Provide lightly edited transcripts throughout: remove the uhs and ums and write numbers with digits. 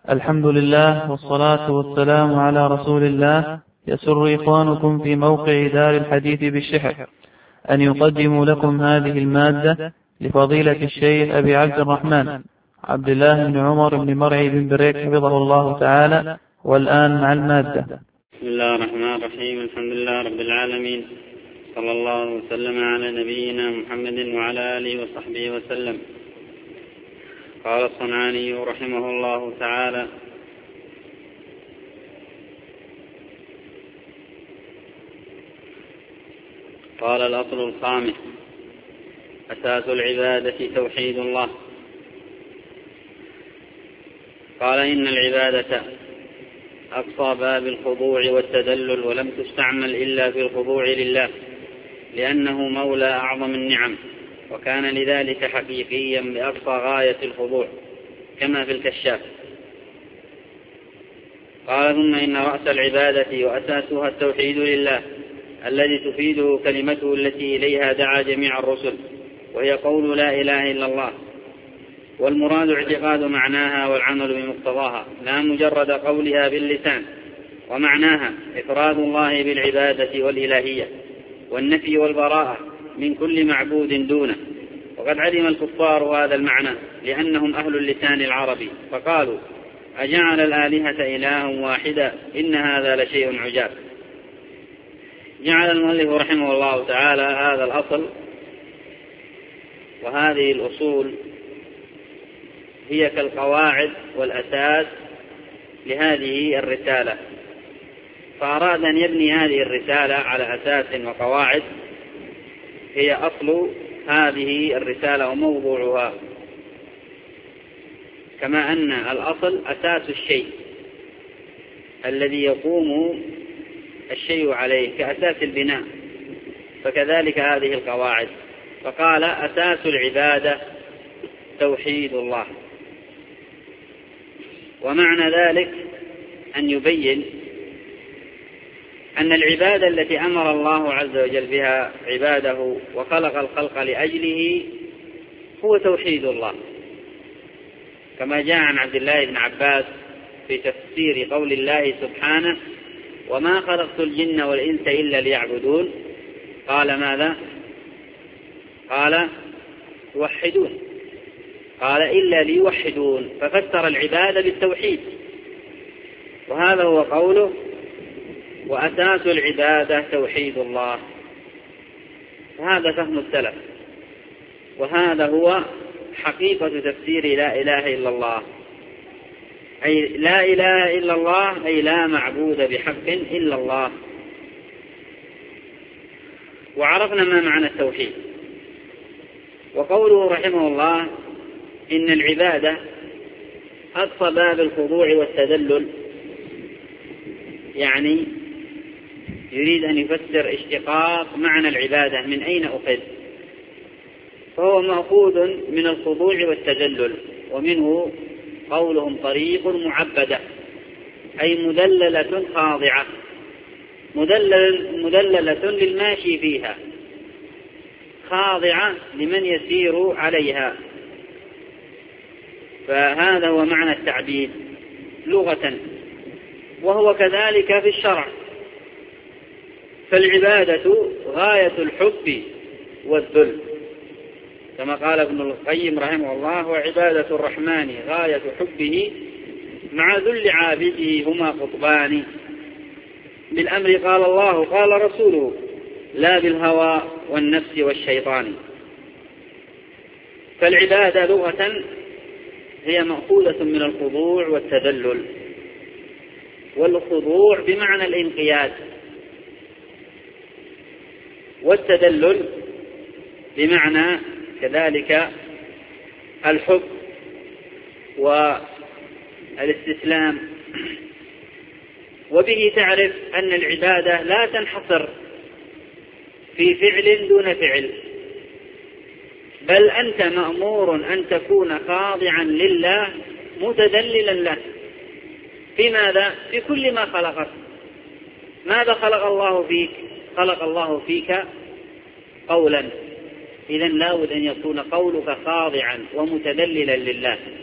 الحمد لله والصلاة والسلام على رسول الله. يسر إخوانكم في موقع دار الحديث بالشحر أن يقدموا لكم هذه المادة لفضيلة الشيخ أبي عبد الرحمن عبد الله بن عمر بن مرعي بن بريك حفظه الله تعالى. والآن مع المادة. بسم الله الرحمن الرحيم. الحمد لله رب العالمين، صلى الله وسلم على نبينا محمد وعلى آله وصحبه وسلم. قال الصنعاني رحمه الله تعالى: قال: الأصل الخامس: أساس العبادة توحيد الله. قال: إن العبادة أقصى باب الخضوع والتذلل، ولم تستعمل إلا في الخضوع لله، لأنه مولى أعظم النعم، وكان لذلك حقيقيا بأقصى غاية الخضوع كما في الكشاف. قال: ثم إن رأس العبادة وأساسها التوحيد لله، الذي تفيده كلمته التي إليها دعا جميع الرسل، وهي قول لا إله إلا الله. والمراد اعتقاد معناها والعمل بمقتضاها، لا مجرد قولها باللسان. ومعناها إفراد الله بالعبادة والإلهية، والنفي والبراءة من كل معبود دونه. وقد علم الكفار هذا المعنى لأنهم أهل اللسان العربي، فقالوا: أجعل الآلهة إلها واحدا إن هذا لشيء عجاب. جعل المؤلف رحمه الله تعالى هذا الأصل وهذه الأصول هي كالقواعد والأساس لهذه الرسالة، فأراد أن يبني هذه الرسالة على أساس وقواعد هي أصل هذه الرسالة وموضوعها، كما أن الأصل أساس الشيء الذي يقوم الشيء عليه كأساس البناء، فكذلك هذه القواعد. فقال: أساس العبادة توحيد الله. ومعنى ذلك أن يبين أن العبادة التي أمر الله عز وجل بها عباده وخلق الخلق لأجله هو توحيد الله، كما جاء عن عبد الله بن عباس في تفسير قول الله سبحانه: وما خلقت الجن والإنس إلا ليعبدون. قال: ماذا؟ قال: يوحدون. قال: إلا ليوحدون، ففسر العبادة بالتوحيد، وهذا هو قوله: وأساس العبادة توحيد الله. هذا فهم السلف، وهذا هو حقيقة تفسير لا إله إلا الله، أي لا إله إلا الله أي لا معبود بحق إلا الله. وعرفنا ما معنى التوحيد. وقوله رحمه الله: إن العبادة أقصى باب الخضوع والتذلل، يعني يريد أن يفسر اشتقاق معنى العبادة من أين أخذ، فهو مأخوذ من الخضوع والتذلل، ومنه قولهم طريق معبدة، أي مدللة خاضعة، مدللة للماشي فيها، خاضعة لمن يسير عليها. فهذا هو معنى التعبيد لغة، وهو كذلك في الشرع. فالعبادة غاية الحب والذل، كما قال ابن القيم رحمه الله: وعبادة الرحمن غاية حبه مع ذل عابده هما قطبان. بالأمر قال الله قال رسوله، لا بالهوى والنفس والشيطان. فالعبادة لغة هي مأخوذة من الخضوع والتذلل، والخضوع بمعنى الانقياد، والتذلل بمعنى كذلك الحب والاستسلام. وبه تعرف أن العبادة لا تنحصر في فعل دون فعل، بل أنت مأمور أن تكون خاضعا لله متذللا له. في ماذا؟ في كل ما خلقك. ماذا خلق الله فيك؟ خلق الله فيك قولا، إذن لا بد أن يكون قولك خاضعا ومتذللا لله.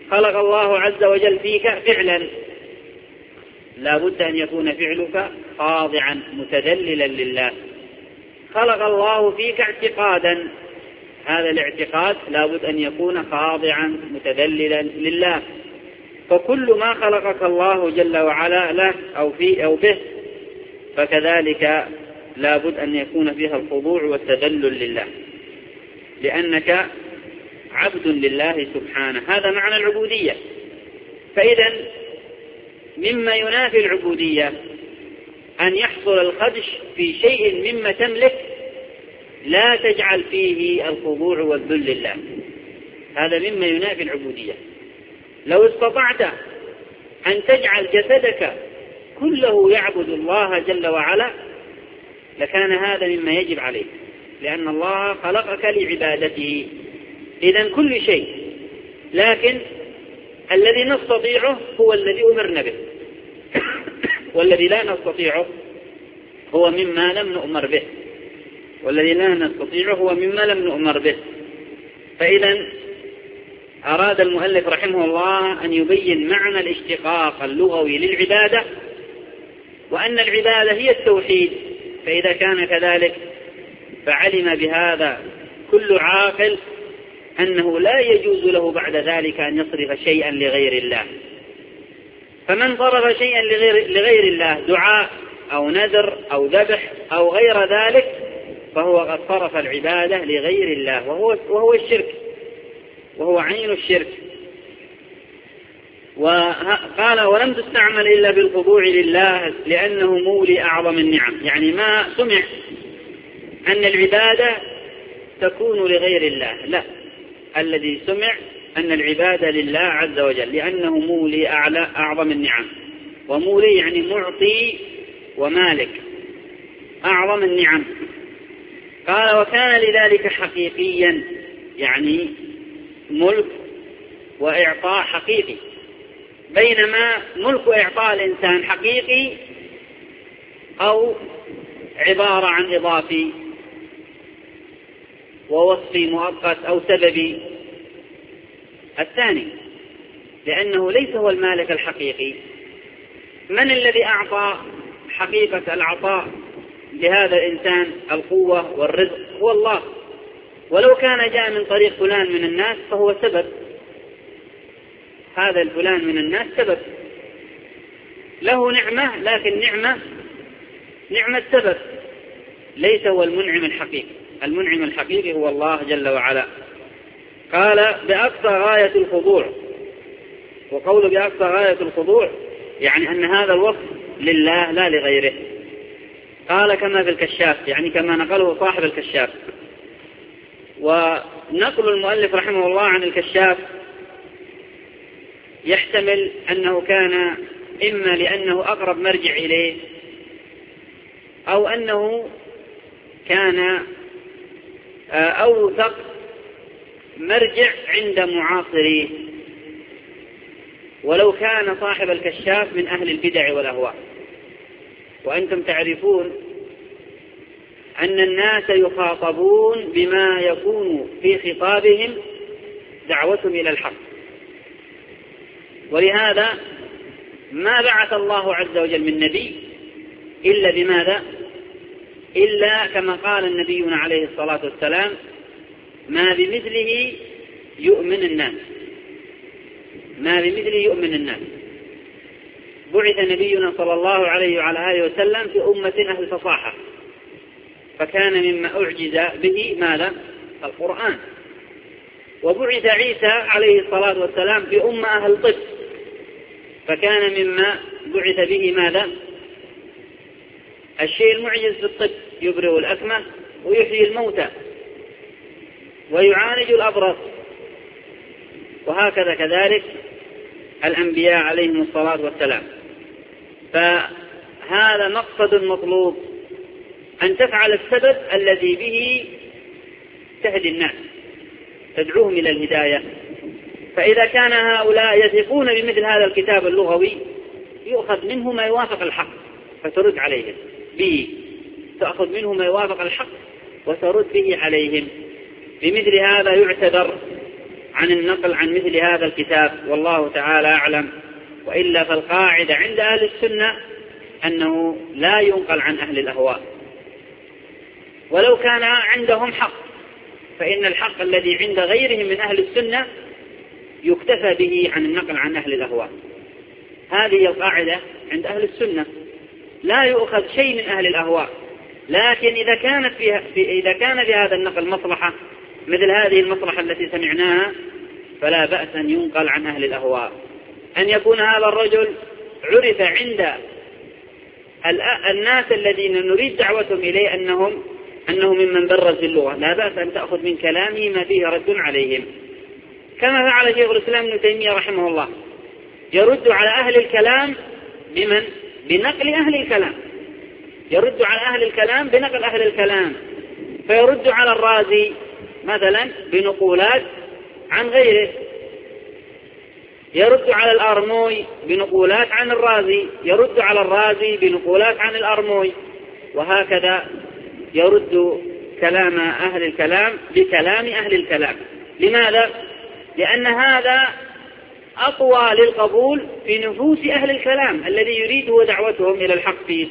خلق الله عز وجل فيك فعلا، لا بد أن يكون فعلك خاضعا متذللا لله. خلق الله فيك اعتقادا، هذا الاعتقاد لا بد أن يكون خاضعا متذللا لله. فكل ما خلقك الله جل وعلا له أو فيه أو به فكذلك لا بد أن يكون فيها الخضوع والتذلل لله، لأنك عبد لله سبحانه. هذا معنى العبودية. فإذا مما ينافي العبودية أن يحصل الخدش في شيء مما تملك لا تجعل فيه الخضوع والذل لله، هذا مما ينافي العبودية. لو استطعت أن تجعل جسدك كله يعبد الله جل وعلا لكان هذا مما يجب عليك، لأن الله خلقك لعبادته. إذن كل شيء، لكن الذي نستطيعه هو الذي أمرنا به، والذي لا نستطيعه هو مما لم نؤمر به، والذي لا نستطيعه هو مما لم نؤمر به. فإذا أراد المؤلف رحمه الله أن يبين معنى الاشتقاق اللغوي للعبادة، وأن العبادة هي التوحيد. فإذا كان كذلك فعلم بهذا كل عاقل أنه لا يجوز له بعد ذلك أن يصرف شيئا لغير الله. فمن صرف شيئا لغير الله، دعاء أو نذر أو ذبح أو غير ذلك، فهو قد صرف العبادة لغير الله، وهو الشرك، وهو عين الشرك. وقال ولم تستعمل إلا بالخضوع لله لأنه مولي أعظم النعم. يعني ما سمع أن العبادة تكون لغير الله، لا، الذي سمع أن العبادة لله عز وجل لأنه مولي أعظم النعم. ومولي يعني معطي ومالك أعظم النعم. قال وكان لذلك حقيقيا، يعني ملك وإعطاء حقيقي، بينما ملك وإعطاء الإنسان حقيقي أو عبارة عن إضافي ووصفي مؤقت أو سببي. الثاني، لأنه ليس هو المالك الحقيقي. من الذي أعطى حقيقة العطاء لهذا الإنسان القوة والرزق؟ هو الله. ولو كان جاء من طريق فلان من الناس فهو سبب، هذا الفلان من الناس سبب له نعمة، لكن نعمة سبب، ليس هو المنعم الحقيقي. المنعم الحقيقي هو الله جل وعلا. قال بأقصى غاية الخضوع، وقول بأقصى غاية الخضوع يعني أن هذا الوصف لله لا لغيره. قال كما في الكشاف، يعني كما نقله صاحب الكشاف. ونقل المؤلف رحمه الله عن الكشاف يحتمل أنه كان إما لأنه أقرب مرجع إليه، أو أنه كان أوثق مرجع عند معاصريه. ولو كان صاحب الكشاف من أهل البدع والأهواء، وأنتم تعرفون أن الناس يخاطبون بما يكون في خطابهم دعوتهم إلى الحق، ولهذا ما بعث الله عز وجل من نبي إلا بماذا؟ إلا كما قال النبينا عليه الصلاة والسلام ما بمثله يؤمن الناس، ما بمثله يؤمن الناس. بعث نبينا صلى الله عليه وعلى آله وسلم في أمة أهل فصاحة، فكان مما أعجز به ماذا؟ القرآن. وبعث عيسى عليه الصلاة والسلام في أمة أهل طب، فكان مما بعث به ماذا؟ الشيء المعجز في الطب، يبرئ الأكمة ويحيي الموتى ويعالج الأبرص. وهكذا كذلك الأنبياء عليهم الصلاة والسلام. فهذا مقصد مطلوب، أن تفعل السبب الذي به تهدي الناس، تدعوهم إلى الهداية. فإذا كان هؤلاء يثقون بمثل هذا الكتاب اللغوي يؤخذ منه ما يوافق الحق فترد عليهم به، تأخذ منه ما يوافق الحق وترد به عليهم. بمثل هذا يعتذر عن النقل عن مثل هذا الكتاب، والله تعالى أعلم. وإلا فالقاعدة عند أهل السنة أنه لا ينقل عن أهل الأهواء، ولو كان عندهم حق، فإن الحق الذي عند غيرهم من أهل السنة يكتفى به عن النقل عن أهل الأهواء. هذه القاعدة عند أهل السنة، لا يؤخذ شيء من أهل الأهواء. لكن إذا كان في هذا النقل مصلحة مثل هذه المصلحة التي سمعناها، فلا بأس أن ينقل عن أهل الأهواء. أن يكون هذا الرجل عرف عند الناس الذين نريد دعوتهم إليه أنه ممن برز اللغة، لا بأس أن تأخذ من كلامه ما فيه رد عليهم، كما فعل شيخ الإسلام ابن تيمية رحمه الله، يرد على أهل الكلام بنقل أهل الكلام، يرد على أهل الكلام بنقل أهل الكلام، فيرد على الرازي مثلا بنقولات عن غيره، يرد على الأرموي بنقولات عن الرازي، يرد على الرازي بنقولات عن الأرموي، وهكذا يرد كلام أهل الكلام بكلام أهل الكلام. لماذا؟ لأن هذا أقوى للقبول في نفوس أهل الكلام الذي يريده دعوتهم إلى الحق فيه.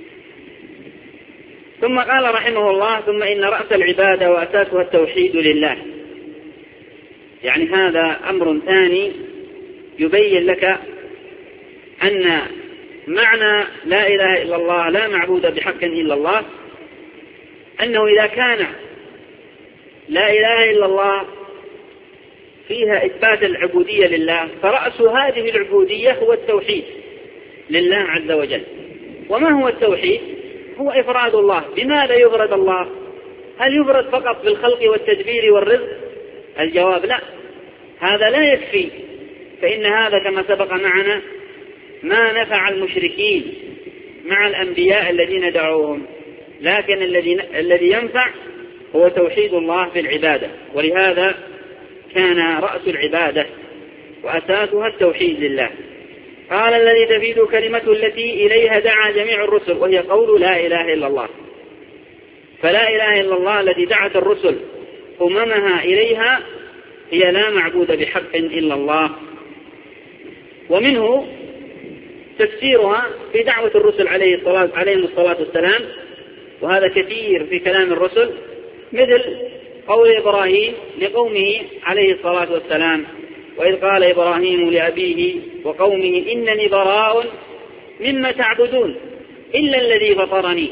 ثم قال رحمه الله: ثم إن رأس العبادة وأساسها التوحيد لله. يعني هذا أمر ثاني يبين لك أن معنى لا إله إلا الله، لا معبود بحق إلا الله، أنه إذا كان لا إله إلا الله فيها إثبات العبودية لله، فرأس هذه العبودية هو التوحيد لله عز وجل. وما هو التوحيد؟ هو إفراد الله. بماذا يفرد الله؟ هل يفرد فقط بالخلق والتدبير والرزق؟ الجواب لا، هذا لا يكفي، فإن هذا كما سبق معنا ما نفع المشركين مع الأنبياء الذين دعوهم، لكن الذي ينفع هو توحيد الله في العبادة. ولهذا كان رأس العبادة وأساسها التوحيد لله. قال: الذي تفيد كلمته التي إليها دعا جميع الرسل، وهي قول لا إله إلا الله. فلا إله إلا الله التي دعت الرسل أممها إليها هي لا معبود بحق إلا الله. ومنه تفسيرها في دعوة الرسل عليهم الصلاة والسلام، وهذا كثير في كلام الرسل، مثل قول إبراهيم لقومه عليه الصلاة والسلام: وإذ قال إبراهيم لأبيه وقومه إنني براء مما تعبدون إلا الذي فطرني.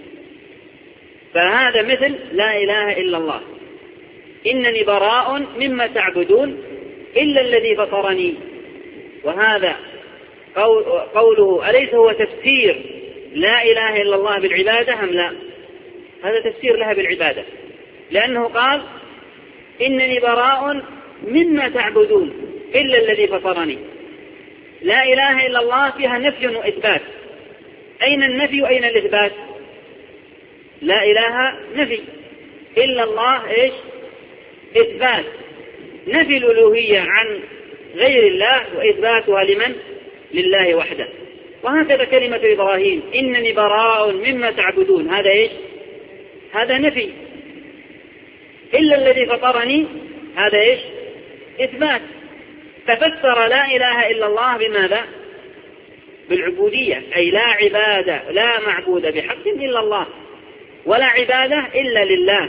فهذا مثل لا إله إلا الله، إنني براء مما تعبدون إلا الذي فطرني. وهذا قوله أليس هو تفسير لا إله إلا الله بالعبادة أم لا؟ هذا تفسير لها بالعبادة، لأنه قال إنني براء مما تعبدون إلا الذي فطرني. لا إله إلا الله فيها نفي وإثبات. أين النفي وأين الإثبات؟ لا إله نفي، إلا الله إيش؟ إثبات. نفي الألوهية عن غير الله وإثباتها لمن؟ لله وحده. وهكذا كلمة إبراهيم إنني براء مما تعبدون، هذا إيش؟ هذا نفي. إلا الذي فطرني، هذا إيش؟ إثبات. ففسر لا إله إلا الله بماذا؟ بالعبودية، أي لا عبادة، لا معبود بحق إلا الله، ولا عبادة إلا لله.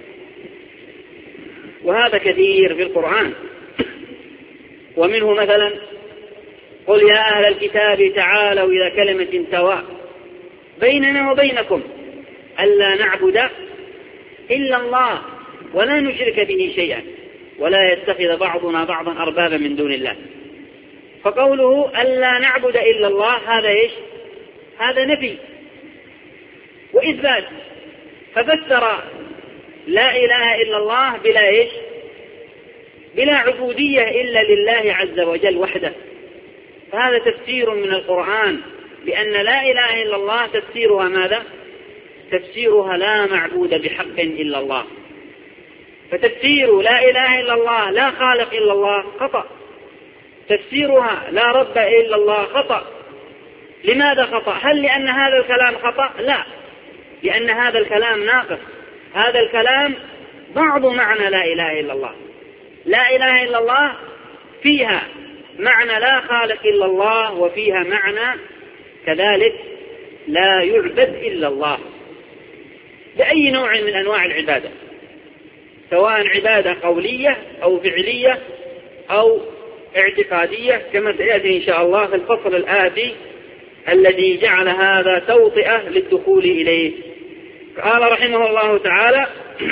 وهذا كثير في القرآن. ومنه مثلا: قل يا أهل الكتاب تعالوا إلى كلمة سواء بيننا وبينكم ألا نعبد إلا الله ولا نشرك به شيئا ولا يتخذ بعضنا بعضا أربابا من دون الله. فقوله ألا نعبد إلا الله هذا إيش؟ هذا نفي وإثبات. ففسر لا إله إلا الله بلا إيش؟ بلا عبودية إلا لله عز وجل وحده. فهذا تفسير من القرآن بأن لا إله إلا الله تفسيرها ماذا؟ تفسيرها لا معبود بحق إلا الله. فتفسير لا إله إلا الله لا خالق إلا الله خطأ، تفسيرها لا رب إلا الله خطأ. لماذا خطأ؟ هل لأن هذا الكلام خطأ؟ لا، لأن هذا الكلام ناقص. هذا الكلام بعض معنى لا إله إلا الله، لا إله إلا الله فيها معنى لا خالق إلا الله، وفيها معنى كذلك لا يعبد إلا الله بأي نوع من أنواع العبادة، سواء عبادة قولية أو فعلية أو اعتقادية، كما سيأتي إن شاء الله في الفصل الآتي الذي جعل هذا توطئة للدخول إليه. قال رحمه الله تعالى: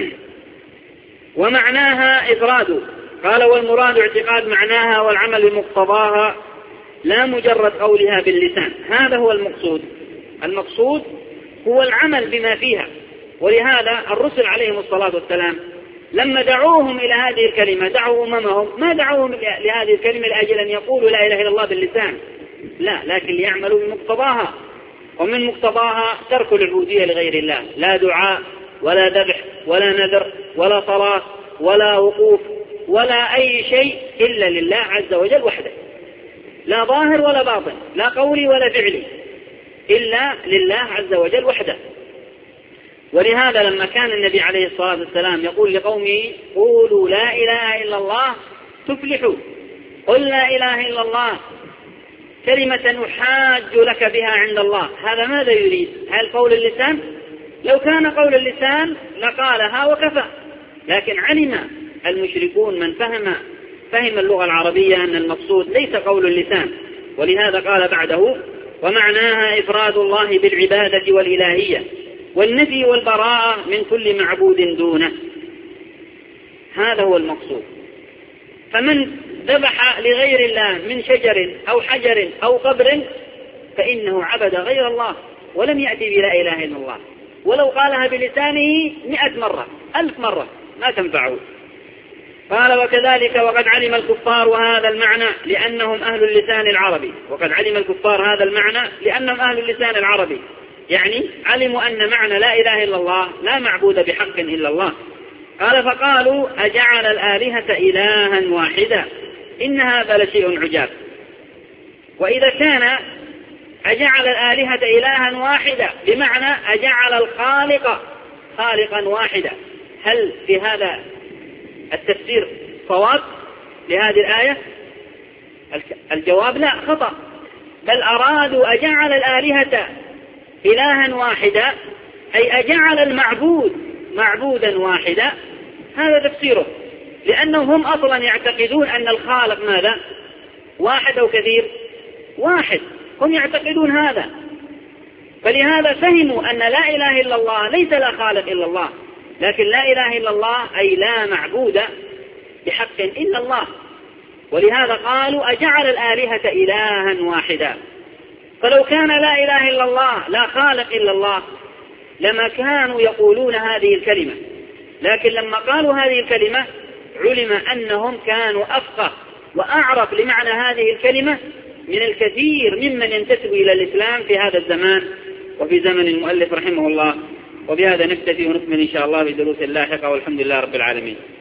ومعناها إفراد. قال: والمراد اعتقاد معناها والعمل بمقتضاها لا مجرد قولها باللسان. هذا هو المقصود. المقصود هو العمل بما فيها. ولهذا الرسل عليهم الصلاة والسلام لما دعوهم إلى هذه الكلمة، دعوا أممهم، ما دعوهم لهذه الكلمة لأجل أن يقولوا لا إله إلا الله باللسان، لا، لكن ليعملوا بمقتضاها. ومن مقتضاها ترك العبودية لغير الله، لا دعاء ولا ذبح ولا نذر ولا صلاة ولا وقوف ولا أي شيء إلا لله عز وجل وحده، لا ظاهر ولا باطن، لا قولي ولا فعلي، إلا لله عز وجل وحده. ولهذا لما كان النبي عليه الصلاة والسلام يقول لقومه: قولوا لا إله إلا الله تفلحوا، قل لا إله إلا الله كلمة أحاج لك بها عند الله، هذا ماذا يريد؟ هل قول اللسان؟ لو كان قول اللسان لقالها وكفى، لكن علم المشركون من فهم اللغة العربية أن المقصود ليس قول اللسان، ولهذا قال بعده: ومعناها إفراد الله بالعبادة والإلهية والنفي والبراءة من كل معبود دونه. هذا هو المقصود. فمن ذبح لغير الله من شجر أو حجر أو قبر فإنه عبد غير الله ولم يأتي بلا إله إلا الله، ولو قالها بلسانه 100 مرة 1000 مرة ما تنفعه. قال: وكذلك وقد علم الكفار هذا المعنى لأنهم أهل اللسان العربي. وقد علم الكفار هذا المعنى لأنهم أهل اللسان العربي، يعني علموا أن معنى لا إله إلا الله لا معبود بحق إلا الله. قال: فقالوا: أجعل الآلهة إلها واحدا إن هذا لشيء عجاب. وإذا كان أجعل الآلهة إلها واحدا بمعنى أجعل الخالق خالقا واحدا، هل في هذا التفسير صواب لهذه الآية؟ الجواب لا، خطأ، بل أرادوا أجعل الآلهة إلها واحدا أي أجعل المعبود معبودا واحدا. هذا تفسيره، لأنهم هم أصلا يعتقدون أن الخالق ماذا؟ واحد أو كثير؟ واحد، هم يعتقدون هذا، فلهذا فهموا أن لا إله إلا الله ليس لا خالق إلا الله، لكن لا إله إلا الله أي لا معبود بحق إلا الله. ولهذا قالوا: أجعل الآلهة إلها واحدا. فلو كان لا إله إلا الله لا خالق إلا الله لما كانوا يقولون هذه الكلمة، لكن لما قالوا هذه الكلمة علم أنهم كانوا أفقه وأعرف لمعنى هذه الكلمة من الكثير ممن ينتسب إلى الإسلام في هذا الزمان وفي زمن المؤلف رحمه الله. وبهذا نكتفي ونكمل إن شاء الله في دروس لاحقة، والحمد لله رب العالمين.